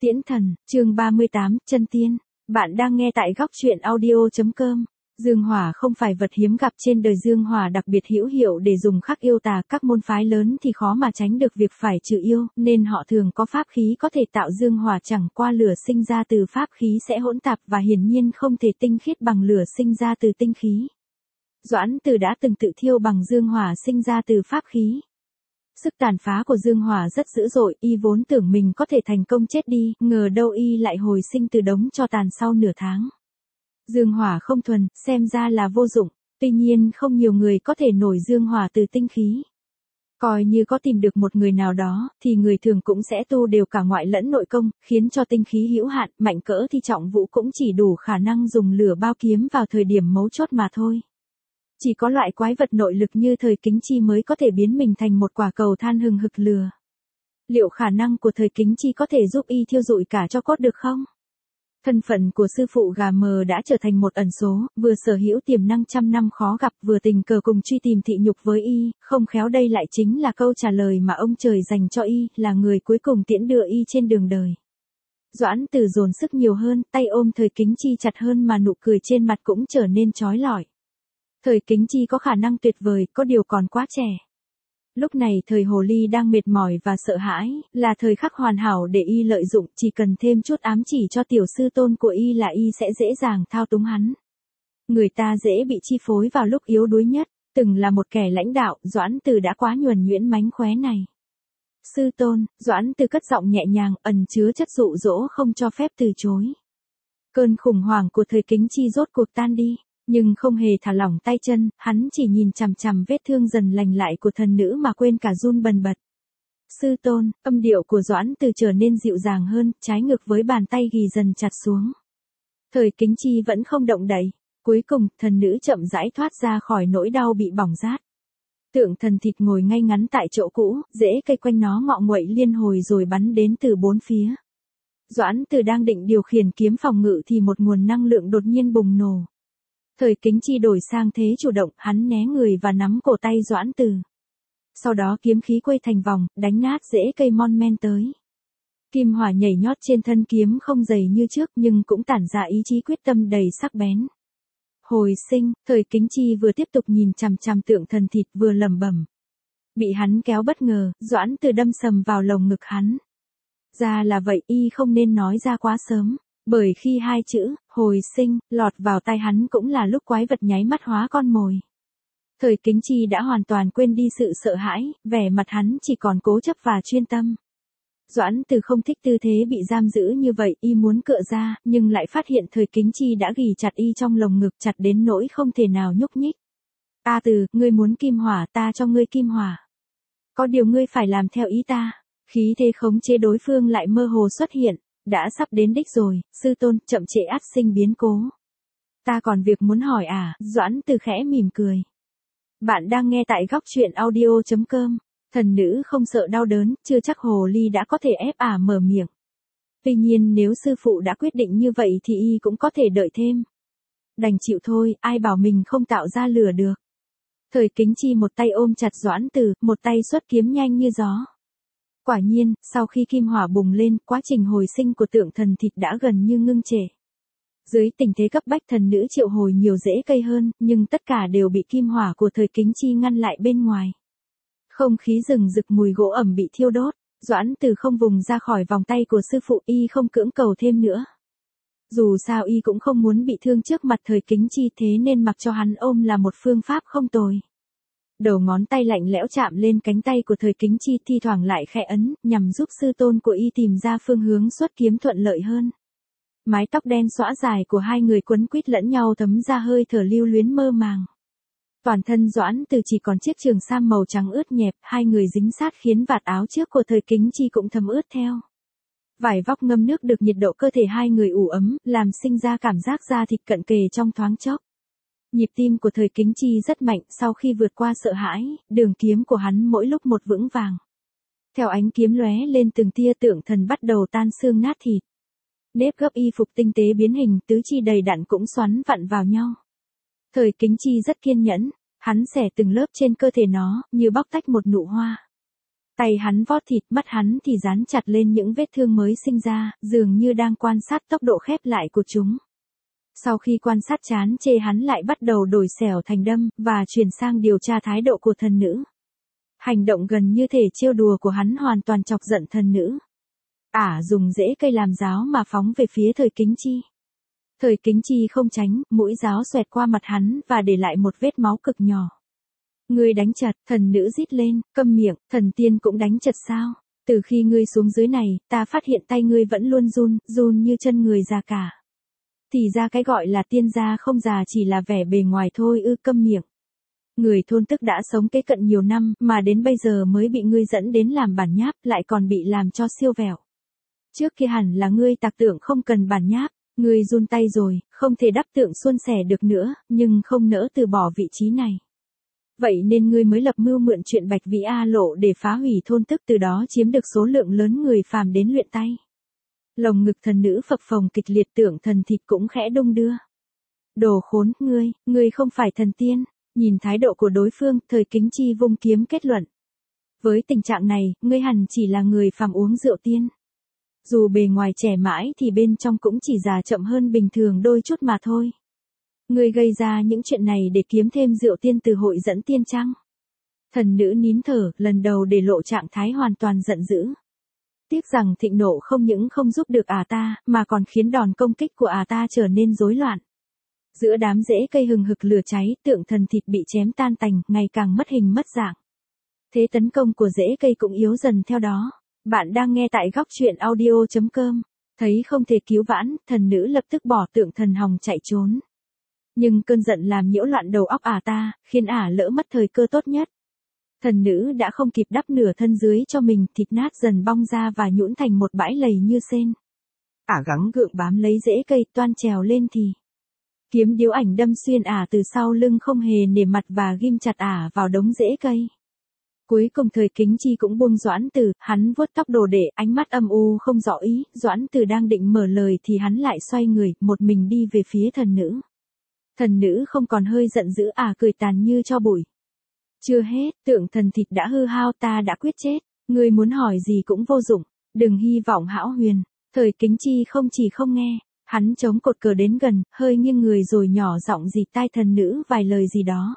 Tiễn thần, chương 38, chân tiên. Bạn đang nghe tại góc truyện audio.com. Dương hỏa không phải vật hiếm gặp trên đời, dương hỏa đặc biệt hữu hiệu để dùng khắc yêu tà, các môn phái lớn thì khó mà tránh được việc phải trừ yêu, nên họ thường có pháp khí có thể tạo dương hỏa, chẳng qua lửa sinh ra từ pháp khí sẽ hỗn tạp và hiển nhiên không thể tinh khiết bằng lửa sinh ra từ tinh khí. Doãn Từ đã từng tự thiêu bằng dương hỏa sinh ra từ pháp khí. Sức tàn phá của dương hỏa rất dữ dội, y vốn tưởng mình có thể thành công chết đi, ngờ đâu y lại hồi sinh từ đống tro tàn sau nửa tháng. Dương hỏa không thuần, xem ra là vô dụng, tuy nhiên không nhiều người có thể nổi dương hỏa từ tinh khí. Coi như có tìm được một người nào đó, thì người thường cũng sẽ tu đều cả ngoại lẫn nội công, khiến cho tinh khí hữu hạn, mạnh cỡ thì trọng vũ cũng chỉ đủ khả năng dùng lửa bao kiếm vào thời điểm mấu chốt mà thôi. Chỉ có loại quái vật nội lực như Thời Kính Chi mới có thể biến mình thành một quả cầu than hừng hực lửa. Liệu khả năng của Thời Kính Chi có thể giúp y thiêu rụi cả tro cốt được không? Thân phận của sư phụ gà mờ đã trở thành một ẩn số, vừa sở hữu tiềm năng trăm năm khó gặp, vừa tình cờ cùng truy tìm thị nhục với y, không khéo đây lại chính là câu trả lời mà ông trời dành cho y, là người cuối cùng tiễn đưa y trên đường đời. Doãn Từ dồn sức nhiều hơn, tay ôm Thời Kính Chi chặt hơn mà nụ cười trên mặt cũng trở nên chói lọi. Thời Kính Chi có khả năng tuyệt vời, có điều còn quá trẻ. Lúc này Thời Hồ Ly đang mệt mỏi và sợ hãi, là thời khắc hoàn hảo để y lợi dụng, chỉ cần thêm chút ám chỉ cho tiểu sư tôn của y là y sẽ dễ dàng thao túng hắn. Người ta dễ bị chi phối vào lúc yếu đuối nhất, từng là một kẻ lãnh đạo, Doãn Từ đã quá nhuần nhuyễn mánh khóe này. Sư tôn, Doãn Từ cất giọng nhẹ nhàng, ẩn chứa chất dụ dỗ không cho phép từ chối. Cơn khủng hoảng của Thời Kính Chi rốt cuộc tan đi. Nhưng không hề thả lỏng tay chân, hắn chỉ nhìn chằm chằm vết thương dần lành lại của thần nữ mà quên cả run bần bật. Sư tôn, âm điệu của Doãn Từ trở nên dịu dàng hơn, trái ngược với bàn tay ghì dần chặt xuống. Thời Kính Chi vẫn không động đậy. Cuối cùng, thần nữ chậm rãi thoát ra khỏi nỗi đau bị bỏng rát. Tượng thần thịt ngồi ngay ngắn tại chỗ cũ, rễ cây quanh nó ngọ nguậy liên hồi rồi bắn đến từ bốn phía. Doãn Từ đang định điều khiển kiếm phòng ngự thì một nguồn năng lượng đột nhiên bùng nổ. Thời Kính Chi đổi sang thế chủ động, hắn né người và nắm cổ tay Doãn Từ. Sau đó kiếm khí quay thành vòng, đánh nát rễ cây mon men tới. Kim hỏa nhảy nhót trên thân kiếm không dày như trước nhưng cũng tản ra ý chí quyết tâm đầy sắc bén. Hồi sinh, Thời Kính Chi vừa tiếp tục nhìn chằm chằm tượng thần thịt vừa lẩm bẩm. Bị hắn kéo bất ngờ, Doãn Từ đâm sầm vào lồng ngực hắn. Ra là vậy, y không nên nói ra quá sớm. Bởi khi hai chữ, hồi sinh, lọt vào tai hắn cũng là lúc quái vật nháy mắt hóa con mồi. Thời Kính Chi đã hoàn toàn quên đi sự sợ hãi, vẻ mặt hắn chỉ còn cố chấp và chuyên tâm. Doãn Từ không thích tư thế bị giam giữ như vậy, y muốn cựa ra, nhưng lại phát hiện Thời Kính Chi đã ghì chặt y trong lồng ngực, chặt đến nỗi không thể nào nhúc nhích. A Từ, ngươi muốn kim hỏa, ta cho ngươi kim hỏa. Có điều ngươi phải làm theo ý ta. Khí thế khống chế đối phương lại mơ hồ xuất hiện. Đã sắp đến đích rồi, sư tôn, chậm trễ ắt sinh biến cố. Ta còn việc muốn hỏi à, Doãn Từ khẽ mỉm cười. Bạn đang nghe tại góc truyện audio.com. Thần nữ không sợ đau đớn, chưa chắc hồ ly đã có thể ép mở miệng. Tuy nhiên nếu sư phụ đã quyết định như vậy thì y cũng có thể đợi thêm. Đành chịu thôi, ai bảo mình không tạo ra lửa được. Thời Kính Chi một tay ôm chặt Doãn Từ, một tay xuất kiếm nhanh như gió. Quả nhiên, sau khi kim hỏa bùng lên, quá trình hồi sinh của tượng thần thịt đã gần như ngưng trệ. Dưới tình thế cấp bách, thần nữ triệu hồi nhiều rễ cây hơn, nhưng tất cả đều bị kim hỏa của Thời Kính Chi ngăn lại bên ngoài. Không khí rừng rực mùi gỗ ẩm bị thiêu đốt, Doãn Từ không vùng ra khỏi vòng tay của sư phụ, y không cưỡng cầu thêm nữa. Dù sao y cũng không muốn bị thương trước mặt Thời Kính Chi, thế nên mặc cho hắn ôm là một phương pháp không tồi. Đầu ngón tay lạnh lẽo chạm lên cánh tay của Thời Kính Chi, thi thoảng lại khẽ ấn, nhằm giúp sư tôn của y tìm ra phương hướng xuất kiếm thuận lợi hơn. Mái tóc đen xõa dài của hai người quấn quýt lẫn nhau thấm ra hơi thở lưu luyến mơ màng. Toàn thân Doãn Từ chỉ còn chiếc trường sam màu trắng ướt nhẹp, hai người dính sát khiến vạt áo trước của Thời Kính Chi cũng thấm ướt theo. Vải vóc ngâm nước được nhiệt độ cơ thể hai người ủ ấm, làm sinh ra cảm giác da thịt cận kề trong thoáng chốc. Nhịp tim của Thời Kính Chi rất mạnh, sau khi vượt qua sợ hãi, đường kiếm của hắn mỗi lúc một vững vàng. Theo ánh kiếm lóe lên từng tia, tượng thần bắt đầu tan xương nát thịt. Nếp gấp y phục tinh tế biến hình, tứ chi đầy đặn cũng xoắn vặn vào nhau. Thời Kính Chi rất kiên nhẫn, hắn xẻ từng lớp trên cơ thể nó, như bóc tách một nụ hoa. Tay hắn vót thịt, mắt hắn thì dán chặt lên những vết thương mới sinh ra, dường như đang quan sát tốc độ khép lại của chúng. Sau khi quan sát chán chê, hắn lại bắt đầu đổi xẻo thành đâm, và chuyển sang điều tra thái độ của thần nữ. Hành động gần như thể trêu đùa của hắn hoàn toàn chọc giận thần nữ. Ả dùng rễ cây làm giáo mà phóng về phía Thời Kính Chi. Thời Kính Chi không tránh, mũi giáo xoẹt qua mặt hắn và để lại một vết máu cực nhỏ. Ngươi đánh chật, thần nữ rít lên, câm miệng, thần tiên cũng đánh chật sao? Từ khi ngươi xuống dưới này, ta phát hiện tay ngươi vẫn luôn run như chân người già cả. Thì ra cái gọi là tiên gia không già chỉ là vẻ bề ngoài thôi ư, câm miệng. Người thôn tức đã sống kế cận nhiều năm, mà đến bây giờ mới bị ngươi dẫn đến làm bản nháp, lại còn bị làm cho siêu vẹo. Trước kia hẳn là ngươi tạc tượng không cần bản nháp, ngươi run tay rồi, không thể đắp tượng suôn sẻ được nữa, nhưng không nỡ từ bỏ vị trí này. Vậy nên ngươi mới lập mưu mượn chuyện Bạch Vĩ A Lộ để phá hủy thôn tức, từ đó chiếm được số lượng lớn người phàm đến luyện tay. Lồng ngực thần nữ phập phồng kịch liệt, tượng thần thịt cũng khẽ đung đưa. Đồ khốn, ngươi không phải thần tiên. Nhìn thái độ của đối phương, Thời Kính Chi vung kiếm kết luận. Với tình trạng này, ngươi hẳn chỉ là người phàm uống rượu tiên. Dù bề ngoài trẻ mãi thì bên trong cũng chỉ già chậm hơn bình thường đôi chút mà thôi. Ngươi gây ra những chuyện này để kiếm thêm rượu tiên từ hội dẫn tiên chăng? Thần nữ nín thở, lần đầu để lộ trạng thái hoàn toàn giận dữ. Tiếc rằng thịnh nộ không những không giúp được ta, mà còn khiến đòn công kích của ta trở nên rối loạn. Giữa đám rễ cây hừng hực lửa cháy, tượng thần thịt bị chém tan tành, ngày càng mất hình mất dạng. Thế tấn công của rễ cây cũng yếu dần theo đó. Bạn đang nghe tại góc truyện audio.com. Thấy không thể cứu vãn, thần nữ lập tức bỏ tượng thần hòng chạy trốn. Nhưng cơn giận làm nhiễu loạn đầu óc ta, khiến lỡ mất thời cơ tốt nhất. Thần nữ đã không kịp đắp nửa thân dưới cho mình, thịt nát dần bong ra và nhũn thành một bãi lầy như sên. Gắng gượng bám lấy rễ cây, toan trèo lên thì kiếm điếu ảnh đâm xuyên từ sau lưng không hề nể mặt và ghim chặt vào đống rễ cây. Cuối cùng Thời Kính Chi cũng buông Doãn Tử, hắn vuốt tóc đồ đệ, ánh mắt âm u không rõ ý. Doãn Tử đang định mở lời thì hắn lại xoay người, một mình đi về phía thần nữ. Thần nữ không còn hơi giận dữ, cười tàn như tro bụi. Chưa hết, tượng thần thịt đã hư hao, ta đã quyết chết. Ngươi muốn hỏi gì cũng vô dụng, đừng hy vọng hão huyền. Thời Kính Chi không chỉ không nghe, hắn chống cột cờ đến gần, hơi nghiêng người rồi nhỏ giọng dịt tai thần nữ vài lời gì đó.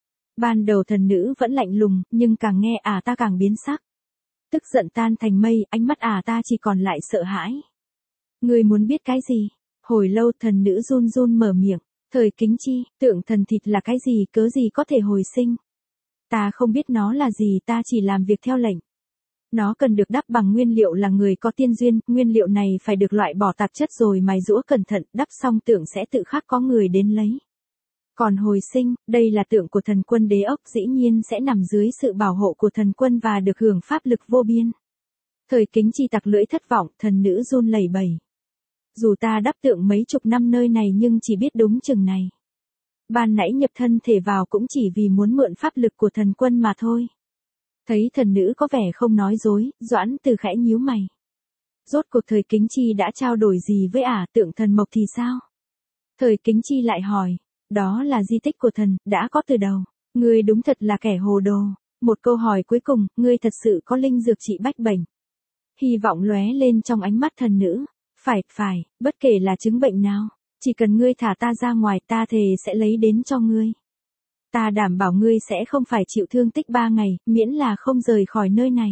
Ban đầu thần nữ vẫn lạnh lùng, nhưng càng nghe ta càng biến sắc. Tức giận tan thành mây, ánh mắt ta chỉ còn lại sợ hãi. Ngươi muốn biết cái gì? Hồi lâu thần nữ run run mở miệng. Thời Kính Chi, tượng thần thịt là cái gì, cớ gì có thể hồi sinh? Ta không biết nó là gì, ta chỉ làm việc theo lệnh. Nó cần được đắp bằng nguyên liệu là người có tiên duyên, nguyên liệu này phải được loại bỏ tạp chất rồi mài giũa cẩn thận, đắp xong tượng sẽ tự khắc có người đến lấy. Còn hồi sinh, đây là tượng của thần quân đế ốc, dĩ nhiên sẽ nằm dưới sự bảo hộ của thần quân và được hưởng pháp lực vô biên. Thời Kính Chi tặc lưỡi thất vọng, thần nữ run lẩy bẩy. Dù ta đắp tượng mấy chục năm nơi này nhưng chỉ biết đúng chừng này. Ban nãy nhập thân thể vào cũng chỉ vì muốn mượn pháp lực của thần quân mà thôi. Thấy thần nữ có vẻ không nói dối, Doãn Tử khẽ nhíu mày. Rốt cuộc Thời Kính Chi đã trao đổi gì với tượng thần mộc thì sao? Thời Kính Chi lại hỏi, đó là di tích của thần, đã có từ đầu. Ngươi đúng thật là kẻ hồ đồ. Một câu hỏi cuối cùng, ngươi thật sự có linh dược trị bách bệnh. Hy vọng lóe lên trong ánh mắt thần nữ. Phải, bất kể là chứng bệnh nào, chỉ cần ngươi thả ta ra ngoài, ta thề sẽ lấy đến cho ngươi. Ta đảm bảo ngươi sẽ không phải chịu thương tích 3 ngày, miễn là không rời khỏi nơi này.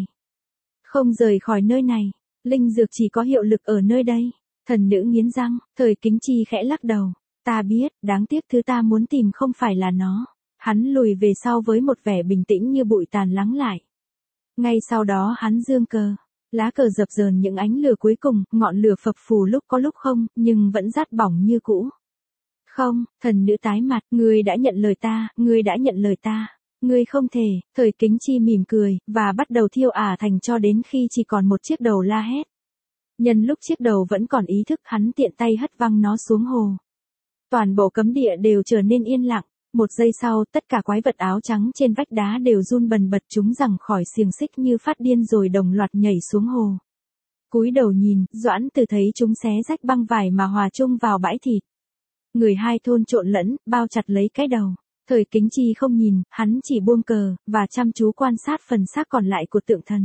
Không rời khỏi nơi này, linh dược chỉ có hiệu lực ở nơi đây. Thần nữ nghiến răng, Thời Kính Chi khẽ lắc đầu. Ta biết, đáng tiếc thứ ta muốn tìm không phải là nó. Hắn lùi về sau với một vẻ bình tĩnh như bụi tàn lắng lại. Ngay sau đó hắn giương cờ. Lá cờ dập dờn những ánh lửa cuối cùng, ngọn lửa phập phù lúc có lúc không, nhưng vẫn rát bỏng như cũ. Không, thần nữ tái mặt, ngươi đã nhận lời ta, ngươi đã nhận lời ta. Ngươi không thể, Thời Kính Chi mỉm cười, và bắt đầu thiêu thành cho đến khi chỉ còn một chiếc đầu la hét. Nhân lúc chiếc đầu vẫn còn ý thức, hắn tiện tay hất văng nó xuống hồ. Toàn bộ cấm địa đều trở nên yên lặng. Một giây sau, tất cả quái vật áo trắng trên vách đá đều run bần bật, chúng giằng khỏi xiềng xích như phát điên rồi đồng loạt nhảy xuống hồ. Cúi đầu nhìn, Doãn Tử thấy chúng xé rách băng vải mà hòa chung vào bãi thịt. Người hai thôn trộn lẫn, bao chặt lấy cái đầu. Thời Kính Chi không nhìn, hắn chỉ buông cờ, và chăm chú quan sát phần xác còn lại của tượng thần.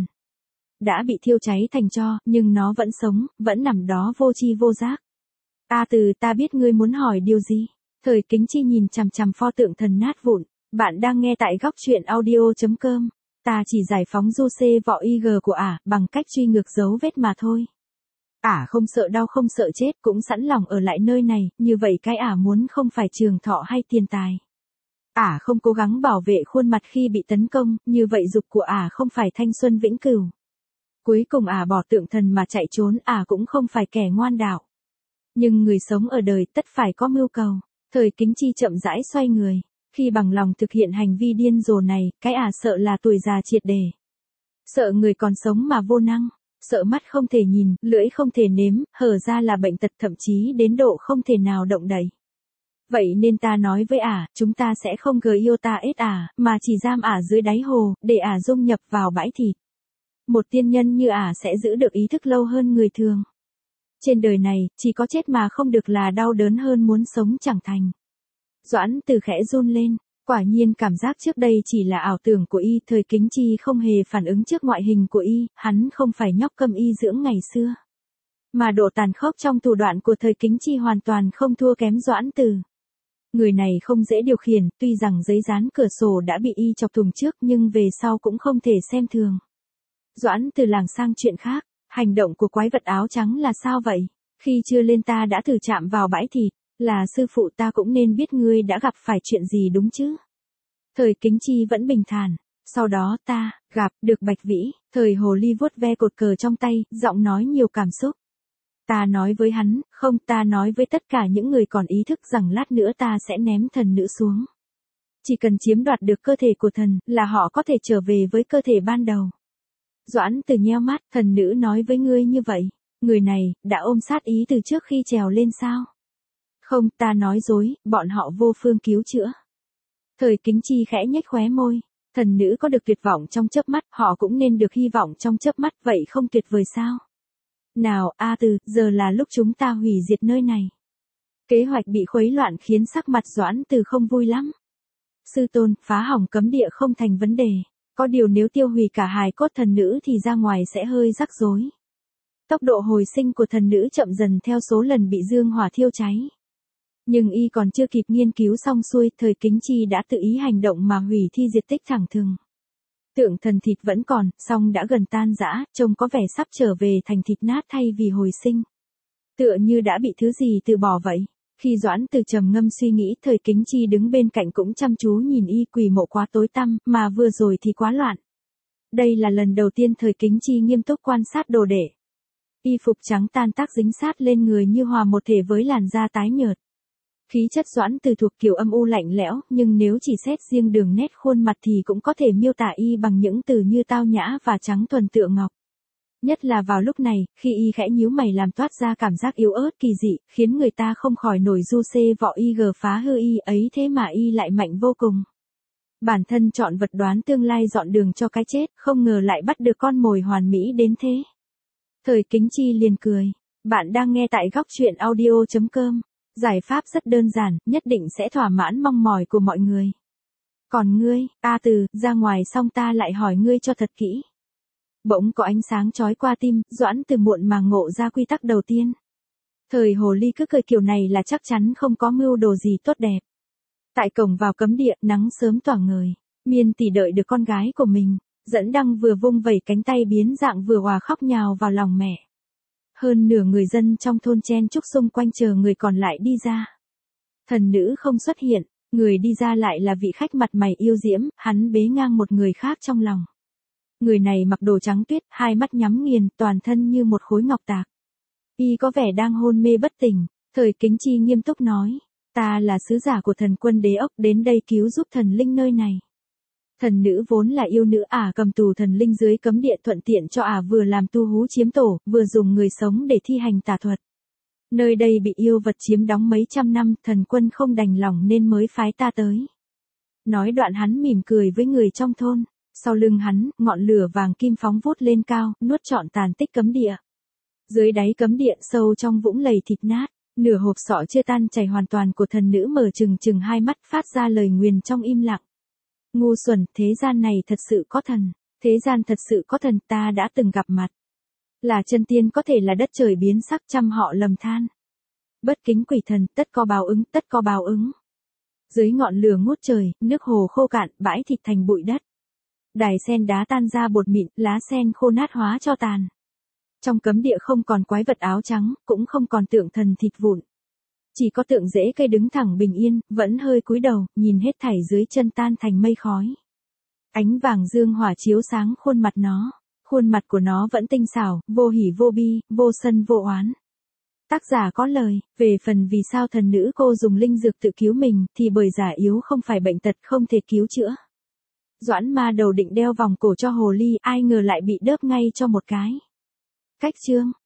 Đã bị thiêu cháy thành tro, nhưng nó vẫn sống, vẫn nằm đó vô tri vô giác. A Từ, ta biết ngươi muốn hỏi điều gì. Thời Kính Chi nhìn chằm chằm pho tượng thần nát vụn. Bạn đang nghe tại góc truyện audio.com. Ta chỉ giải phóng Giuse vỏ IG của ả, bằng cách truy ngược dấu vết mà thôi. Ả không sợ đau không sợ chết, cũng sẵn lòng ở lại nơi này, như vậy cái ả muốn không phải trường thọ hay tiền tài. Ả không cố gắng bảo vệ khuôn mặt khi bị tấn công, như vậy dục của ả không phải thanh xuân vĩnh cửu. Cuối cùng ả bỏ tượng thần mà chạy trốn, ả cũng không phải kẻ ngoan đạo. Nhưng người sống ở đời tất phải có mưu cầu. Thời Kính Chi chậm rãi xoay người. Khi bằng lòng thực hiện hành vi điên rồ này, cái ả sợ là tuổi già triệt để. Sợ người còn sống mà vô năng. Sợ mắt không thể nhìn, lưỡi không thể nếm, hở ra là bệnh tật thậm chí đến độ không thể nào động đậy. Vậy nên ta nói với ả, chúng ta sẽ không yêu ta ết ả, mà chỉ giam ả dưới đáy hồ, để ả dung nhập vào bãi thịt. Một tiên nhân như ả sẽ giữ được ý thức lâu hơn người thường. Trên đời này, chỉ có chết mà không được là đau đớn hơn muốn sống chẳng thành. Doãn Từ khẽ run lên, quả nhiên cảm giác trước đây chỉ là ảo tưởng của y. Thời Kính Chi không hề phản ứng trước ngoại hình của y, hắn không phải nhóc câm y dưỡng ngày xưa. Mà độ tàn khốc trong thủ đoạn của Thời Kính Chi hoàn toàn không thua kém Doãn Từ. Người này không dễ điều khiển, tuy rằng giấy dán cửa sổ đã bị y chọc thủng trước nhưng về sau cũng không thể xem thường. Doãn Từ lảng sang chuyện khác, hành động của quái vật áo trắng là sao vậy? Khi chưa lên ta đã thử chạm vào bãi thịt, là sư phụ ta cũng nên biết ngươi đã gặp phải chuyện gì đúng chứ? Thời Kính Chi vẫn bình thản, sau đó ta, gặp được Bạch Vĩ, Thời hồ ly vuốt ve cột cờ trong tay, giọng nói nhiều cảm xúc. Ta nói với hắn, không, ta nói với tất cả những người còn ý thức rằng lát nữa ta sẽ ném thần nữ xuống. Chỉ cần chiếm đoạt được cơ thể của thần, là họ có thể trở về với cơ thể ban đầu. Doãn Từ nheo mắt, thần nữ nói với ngươi như vậy, người này, đã ôm sát ý từ trước khi trèo lên sao? Không, ta nói dối, bọn họ vô phương cứu chữa. Thời Kính Chi khẽ nhếch khóe môi, thần nữ có được tuyệt vọng trong chớp mắt, họ cũng nên được hy vọng trong chớp mắt, vậy không tuyệt vời sao? Nào, A Từ, giờ là lúc chúng ta hủy diệt nơi này. Kế hoạch bị khuấy loạn khiến sắc mặt Doãn Từ không vui lắm. Sư tôn, phá hỏng cấm địa không thành vấn đề. Có điều nếu tiêu hủy cả hài cốt thần nữ thì ra ngoài sẽ hơi rắc rối. Tốc độ hồi sinh của thần nữ chậm dần theo số lần bị dương hỏa thiêu cháy. Nhưng y còn chưa kịp nghiên cứu xong xuôi, Thời Kính Chi đã tự ý hành động mà hủy thi diệt tích thẳng thừng. Tượng thần thịt vẫn còn, song đã gần tan rã, trông có vẻ sắp trở về thành thịt nát thay vì hồi sinh. Tựa như đã bị thứ gì từ bỏ vậy. Khi Doãn Từ trầm ngâm suy nghĩ, Thời Kính Chi đứng bên cạnh cũng chăm chú nhìn y. Quỷ mộ quá tối tăm, mà vừa rồi thì quá loạn. Đây là lần đầu tiên Thời Kính Chi nghiêm túc quan sát đồ đệ. Y phục trắng tan tác dính sát lên người như hòa một thể với làn da tái nhợt. Khí chất Doãn Từ thuộc kiểu âm u lạnh lẽo, nhưng nếu chỉ xét riêng đường nét khuôn mặt thì cũng có thể miêu tả y bằng những từ như tao nhã và trắng thuần tựa ngọc. Nhất là vào lúc này, khi y khẽ nhíu mày làm toát ra cảm giác yếu ớt kỳ dị, khiến người ta không khỏi nổi Giuse vỏ IG phá hư y ấy, thế mà y lại mạnh vô cùng. Bản thân chọn vật đoán tương lai dọn đường cho cái chết, không ngờ lại bắt được con mồi hoàn mỹ đến thế. Thời Kính Chi liền cười. Bạn đang nghe tại góc truyện audio.com. Giải pháp rất đơn giản, nhất định sẽ thỏa mãn mong mỏi của mọi người. Còn ngươi, A Từ, ra ngoài xong ta lại hỏi ngươi cho thật kỹ. Bỗng có ánh sáng chói qua tim, Doãn Từ muộn mà ngộ ra quy tắc đầu tiên. Thời hồ ly cứ cười kiểu này là chắc chắn không có mưu đồ gì tốt đẹp. Tại cổng vào cấm địa, nắng sớm tỏa ngời, Miên Tỷ đợi được con gái của mình, Dẫn Đăng vừa vung vẩy cánh tay biến dạng vừa hòa khóc nhào vào lòng mẹ. Hơn nửa người dân trong thôn chen chúc xung quanh chờ người còn lại đi ra. Thần nữ không xuất hiện, người đi ra lại là vị khách mặt mày yêu diễm, hắn bế ngang một người khác trong lòng. Người này mặc đồ trắng tuyết, hai mắt nhắm nghiền, toàn thân như một khối ngọc tạc. Y có vẻ đang hôn mê bất tỉnh. Thời Kính Chi nghiêm túc nói, ta là sứ giả của thần quân đế ốc đến đây cứu giúp thần linh nơi này. Thần nữ vốn là yêu nữ, ả cầm tù thần linh dưới cấm địa thuận tiện cho ả vừa làm tu hú chiếm tổ, vừa dùng người sống để thi hành tà thuật. Nơi đây bị yêu vật chiếm đóng mấy trăm năm, thần quân không đành lòng nên mới phái ta tới. Nói đoạn hắn mỉm cười với người trong thôn, sau lưng hắn, ngọn lửa vàng kim phóng vút lên cao, nuốt trọn tàn tích cấm địa. Dưới đáy cấm địa sâu trong vũng lầy thịt nát, Nửa hộp sọ chưa tan chảy hoàn toàn của thần nữ mở trừng trừng hai mắt phát ra lời nguyền trong im lặng. Ngu xuẩn, thế gian này thật sự có thần. Thế gian thật sự có thần, ta đã từng gặp mặt. Là chân tiên có thể là đất trời biến sắc, trăm họ lầm than. Bất kính quỷ thần, tất có báo ứng, tất có báo ứng. Dưới ngọn lửa ngút trời, nước hồ khô cạn, bãi thịt thành bụi đất. Đài sen đá tan ra bột mịn, lá sen khô nát hóa cho tàn. Trong cấm địa không còn quái vật áo trắng, cũng không còn tượng thần thịt vụn. Chỉ có tượng rễ cây đứng thẳng bình yên, vẫn hơi cúi đầu, nhìn hết thảy dưới chân tan thành mây khói. Ánh vàng dương hỏa chiếu sáng khuôn mặt nó. Khuôn mặt của nó vẫn tinh xảo, vô hỉ vô bi, vô sân vô oán. Tác giả có lời, về phần vì sao thần nữ cô dùng linh dược tự cứu mình, thì bởi giả yếu không phải bệnh tật không thể cứu chữa. Doãn Ma Đầu định đeo vòng cổ cho hồ ly, ai ngờ lại bị đớp ngay cho một cái. Cách chương